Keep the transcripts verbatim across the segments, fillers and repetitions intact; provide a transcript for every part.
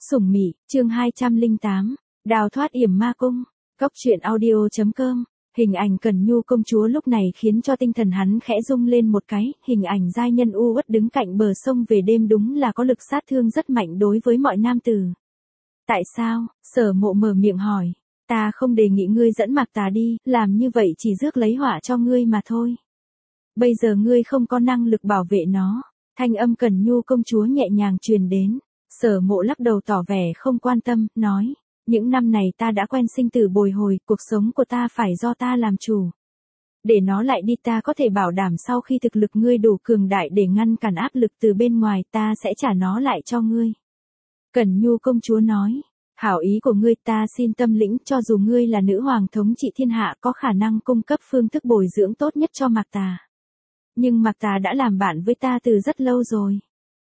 Sủng Mị, chương hai trăm lẻ tám, đào thoát yểm ma cung, cốc truyện audio.com. Hình ảnh Cẩn Nhu công chúa lúc này khiến cho tinh thần hắn khẽ rung lên một cái, hình ảnh giai nhân u uất đứng cạnh bờ sông về đêm đúng là có lực sát thương rất mạnh đối với mọi nam tử. Tại sao? Sở Mộ mở miệng hỏi. Ta không đề nghị ngươi dẫn Mạc Tà đi, làm như vậy chỉ rước lấy họa cho ngươi mà thôi. Bây giờ ngươi không có năng lực bảo vệ nó. Thanh âm Cẩn Nhu công chúa nhẹ nhàng truyền đến. Sở Mộ lắc đầu tỏ vẻ không quan tâm, nói. Những năm này ta đã quen sinh tử bồi hồi, cuộc sống của ta phải do ta làm chủ. Để nó lại đi, ta có thể bảo đảm sau khi thực lực ngươi đủ cường đại để ngăn cản áp lực từ bên ngoài, ta sẽ trả nó lại cho ngươi. Cẩn Nhu công chúa nói. Hảo ý của ngươi ta xin tâm lĩnh, cho dù ngươi là nữ hoàng thống trị thiên hạ có khả năng cung cấp phương thức bồi dưỡng tốt nhất cho Mạc Tà. Nhưng Mạc Tà đã làm bạn với ta từ rất lâu rồi.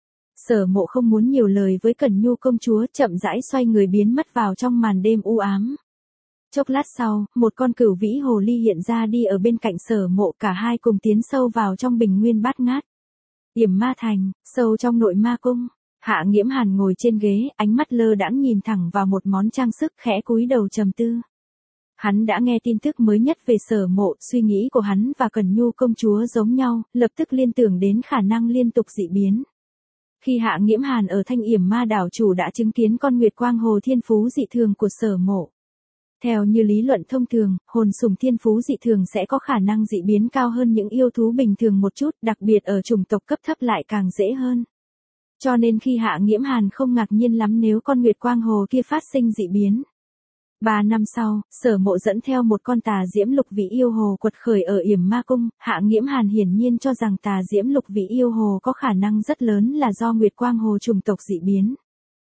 Sở Mộ không muốn nhiều lời với Cẩn Nhu công chúa, chậm rãi xoay người biến mất vào trong màn đêm u ám. Chốc lát sau, một con cửu vĩ hồ ly hiện ra đi ở bên cạnh Sở Mộ, cả hai cùng tiến sâu vào trong bình nguyên bát ngát. Yểm Ma Thành, sâu trong nội ma cung. Hạ Nghiễm Hàn ngồi trên ghế, ánh mắt lơ đãng nhìn thẳng vào một món trang sức, khẽ cúi đầu trầm tư. Hắn đã nghe tin tức mới nhất về Sở Mộ, suy nghĩ của hắn và Cẩn Nhu công chúa giống nhau, lập tức liên tưởng đến khả năng liên tục dị biến. Khi Hạ Nghiễm Hàn ở Thanh Yểm Ma đảo chủ đã chứng kiến con Nguyệt Quang Hồ thiên phú dị thường của Sở Mộ. Theo như lý luận thông thường, hồn sủng thiên phú dị thường sẽ có khả năng dị biến cao hơn những yêu thú bình thường một chút, đặc biệt ở chủng tộc cấp thấp lại càng dễ hơn. Cho nên khi Hạ Nghiễm Hàn không ngạc nhiên lắm nếu con Nguyệt Quang Hồ kia phát sinh dị biến. Ba năm sau, Sở Mộ dẫn theo một con tà diễm lục vị yêu hồ quật khởi ở Yểm Ma Cung, Hạ Nghiễm Hàn hiển nhiên cho rằng tà diễm lục vị yêu hồ có khả năng rất lớn là do Nguyệt Quang Hồ chủng tộc dị biến.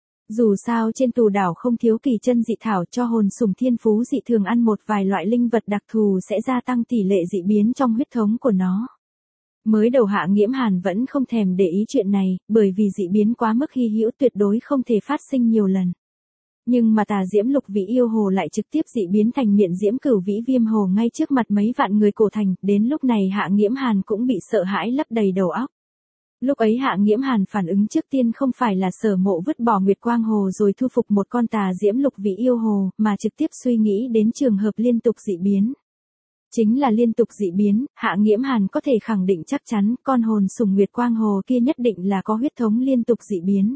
Dù sao trên tù đảo không thiếu kỳ chân dị thảo, cho hồn sủng thiên phú dị thường ăn một vài loại linh vật đặc thù sẽ gia tăng tỷ lệ dị biến trong huyết thống của nó. Mới đầu Hạ Nghiễm Hàn vẫn không thèm để ý chuyện này, bởi vì dị biến quá mức hy hữu tuyệt đối không thể phát sinh nhiều lần. Nhưng mà tà diễm lục vị yêu hồ lại trực tiếp dị biến thành miện diễm cửu vĩ viêm hồ ngay trước mặt mấy vạn người cổ thành, đến lúc này Hạ Nghiễm Hàn cũng bị sợ hãi lấp đầy đầu óc. Lúc ấy Hạ Nghiễm Hàn phản ứng trước tiên không phải là Sở Mộ vứt bỏ Nguyệt Quang Hồ rồi thu phục một con tà diễm lục vị yêu hồ, mà trực tiếp suy nghĩ đến trường hợp liên tục dị biến. Chính là liên tục dị biến, Hạ Nghiễm Hàn có thể khẳng định chắc chắn con hồn sủng Nguyệt Quang Hồ kia nhất định là có huyết thống liên tục dị biến.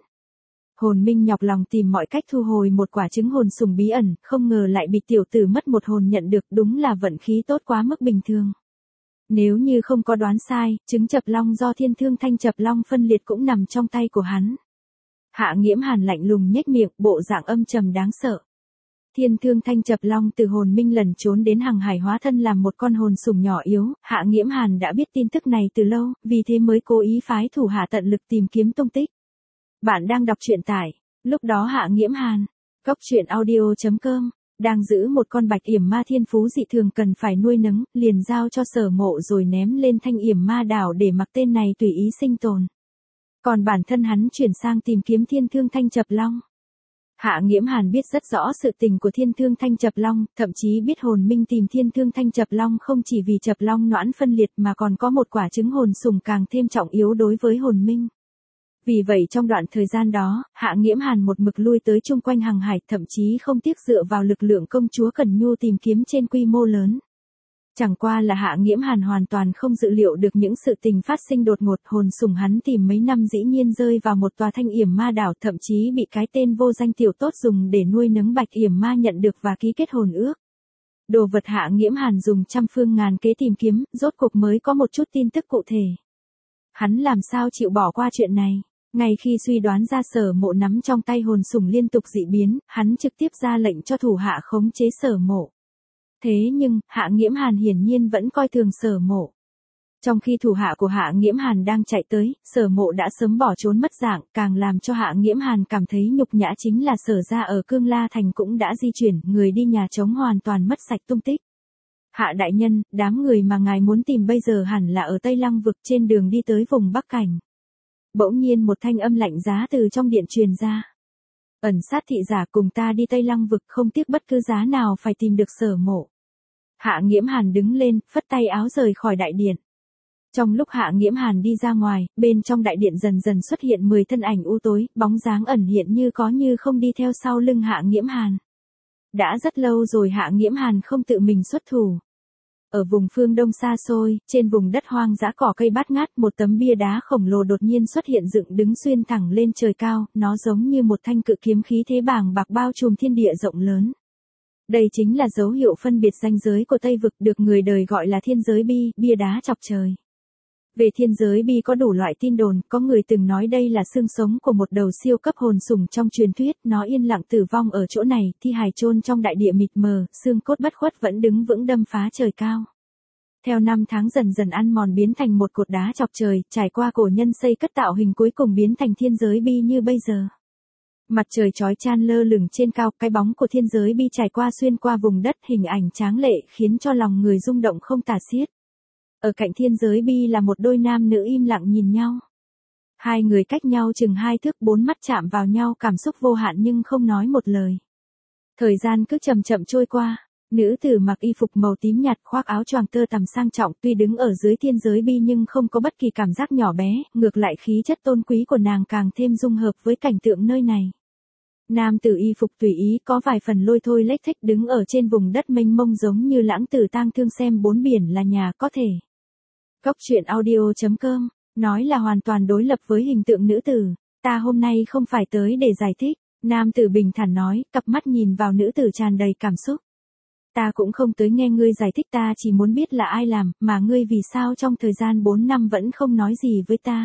Hồn Minh nhọc lòng tìm mọi cách thu hồi một quả trứng hồn sủng bí ẩn, không ngờ lại bị tiểu tử mất một hồn nhận được, đúng là vận khí tốt quá mức bình thường. Nếu như không có đoán sai, trứng chập long do Thiên Thương Thanh chập long phân liệt cũng nằm trong tay của hắn. Hạ Nghiễm Hàn lạnh lùng nhếch miệng, bộ dạng âm trầm đáng sợ. Thiên Thương Thanh chập long từ Hồn Minh lẩn trốn đến Hằng Hải hóa thân làm một con hồn sủng nhỏ yếu, Hạ Nghiễm Hàn đã biết tin tức này từ lâu, vì thế mới cố ý phái thủ hạ tận lực tìm kiếm tung tích. Bạn đang đọc truyện tải. Lúc đó Hạ Nghiễm Hàn, cốc truyện audio.com, đang giữ một con bạch yểm ma thiên phú dị thường cần phải nuôi nấng, liền giao cho Sở Mộ rồi ném lên Thanh Yểm Ma đảo để mặc tên này tùy ý sinh tồn. Còn bản thân hắn chuyển sang tìm kiếm Thiên Thương Thanh chập long. Hạ Nghiễm Hàn biết rất rõ sự tình của Thiên Thương Thanh chập long, thậm chí biết Hồn Minh tìm Thiên Thương Thanh chập long không chỉ vì chập long noãn phân liệt mà còn có một quả trứng hồn sủng càng thêm trọng yếu đối với Hồn Minh. Vì vậy trong đoạn thời gian đó, Hạ Nghiễm Hàn một mực lui tới chung quanh Hằng Hải, thậm chí không tiếc dựa vào lực lượng công chúa Cẩn Nhu tìm kiếm trên quy mô lớn. Chẳng qua là Hạ Nghiễm Hàn hoàn toàn không dự liệu được những sự tình phát sinh đột ngột, hồn sủng hắn tìm mấy năm dĩ nhiên rơi vào một tòa Thanh Yểm Ma đảo, thậm chí bị cái tên vô danh tiểu tốt dùng để nuôi nấng bạch yểm ma nhận được và ký kết hồn ước. Đồ vật Hạ Nghiễm Hàn dùng trăm phương ngàn kế tìm kiếm, rốt cuộc mới có một chút tin tức cụ thể. Hắn làm sao chịu bỏ qua chuyện này? Ngay khi suy đoán ra Sở Mộ nắm trong tay hồn sủng liên tục dị biến, hắn trực tiếp ra lệnh cho thủ hạ khống chế Sở Mộ. Thế nhưng, Hạ Nghiễm Hàn hiển nhiên vẫn coi thường Sở Mộ. Trong khi thủ hạ của Hạ Nghiễm Hàn đang chạy tới, Sở Mộ đã sớm bỏ trốn mất dạng, càng làm cho Hạ Nghiễm Hàn cảm thấy nhục nhã chính là Sở gia ở Cương La Thành cũng đã di chuyển, người đi nhà trống hoàn toàn mất sạch tung tích. Hạ đại nhân, đám người mà ngài muốn tìm bây giờ hẳn là ở Tây Lăng vực trên đường đi tới vùng Bắc Cảnh. Bỗng nhiên một thanh âm lạnh giá từ trong điện truyền ra. Ẩn sát thị giả cùng ta đi Tây Lăng vực, không tiếc bất cứ giá nào phải tìm được Sở Mộ. Hạ Nghiễm Hàn đứng lên, phất tay áo rời khỏi đại điện. Trong lúc Hạ Nghiễm Hàn đi ra ngoài, bên trong đại điện dần dần xuất hiện mười thân ảnh u tối, bóng dáng ẩn hiện như có như không đi theo sau lưng Hạ Nghiễm Hàn. Đã rất lâu rồi Hạ Nghiễm Hàn không tự mình xuất thủ. Ở vùng phương đông xa xôi, trên vùng đất hoang dã cỏ cây bát ngát, một tấm bia đá khổng lồ đột nhiên xuất hiện dựng đứng xuyên thẳng lên trời cao, nó giống như một thanh cự kiếm khí thế bàng bạc bao trùm thiên địa rộng lớn. Đây chính là dấu hiệu phân biệt ranh giới của Tây Vực, được người đời gọi là thiên giới bi, bia đá chọc trời. Về thiên giới bi có đủ loại tin đồn, có người từng nói đây là xương sống của một đầu siêu cấp hồn sủng trong truyền thuyết, nó yên lặng tử vong ở chỗ này, thi hài chôn trong đại địa mịt mờ, xương cốt bất khuất vẫn đứng vững đâm phá trời cao. Theo năm tháng dần dần ăn mòn biến thành một cột đá chọc trời, trải qua cổ nhân xây cất tạo hình cuối cùng biến thành thiên giới bi như bây giờ. Mặt trời chói chan lơ lửng trên cao, cái bóng của thiên giới bi trải qua xuyên qua vùng đất, hình ảnh tráng lệ khiến cho lòng người rung động không tả xiết. Ở cạnh thiên giới bi là một đôi nam nữ im lặng nhìn nhau. Hai người cách nhau chừng hai thước, bốn mắt chạm vào nhau, cảm xúc vô hạn nhưng không nói một lời. Thời gian cứ chậm chậm trôi qua, nữ tử mặc y phục màu tím nhạt, khoác áo choàng tơ tằm sang trọng, tuy đứng ở dưới thiên giới bi nhưng không có bất kỳ cảm giác nhỏ bé, ngược lại khí chất tôn quý của nàng càng thêm dung hợp với cảnh tượng nơi này. Nam tử y phục tùy ý, có vài phần lôi thôi lếch thếch, đứng ở trên vùng đất mênh mông giống như lãng tử tang thương xem bốn biển là nhà có thể. Cốc truyện audio chấm com, nói là hoàn toàn đối lập với hình tượng nữ tử. Ta hôm nay không phải tới để giải thích, nam tử bình thản nói, cặp mắt nhìn vào nữ tử tràn đầy cảm xúc. Ta cũng không tới nghe ngươi giải thích, ta chỉ muốn biết là ai làm, mà ngươi vì sao trong thời gian bốn năm vẫn không nói gì với ta.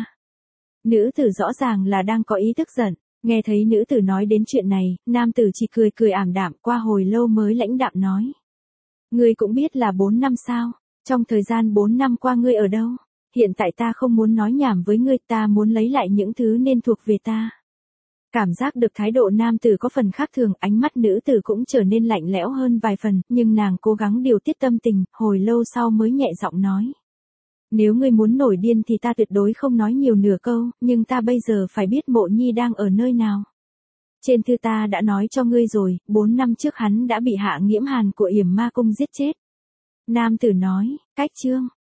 Nữ tử rõ ràng là đang có ý tức giận, nghe thấy nữ tử nói đến chuyện này, nam tử chỉ cười cười ảm đạm, qua hồi lâu mới lãnh đạm nói. Ngươi cũng biết là bốn năm sao? Trong thời gian bốn năm qua ngươi ở đâu? Hiện tại ta không muốn nói nhảm với ngươi, ta muốn lấy lại những thứ nên thuộc về ta. Cảm giác được thái độ nam tử có phần khác thường, ánh mắt nữ tử cũng trở nên lạnh lẽo hơn vài phần, nhưng nàng cố gắng điều tiết tâm tình, hồi lâu sau mới nhẹ giọng nói. Nếu ngươi muốn nổi điên thì ta tuyệt đối không nói nhiều nửa câu, nhưng ta bây giờ phải biết Mộ Nhi đang ở nơi nào. Trên thư ta đã nói cho ngươi rồi, bốn năm trước hắn đã bị Hạ Nghiễm Hàn của Yểm Ma Cung giết chết. Nam tử nói, cách chương.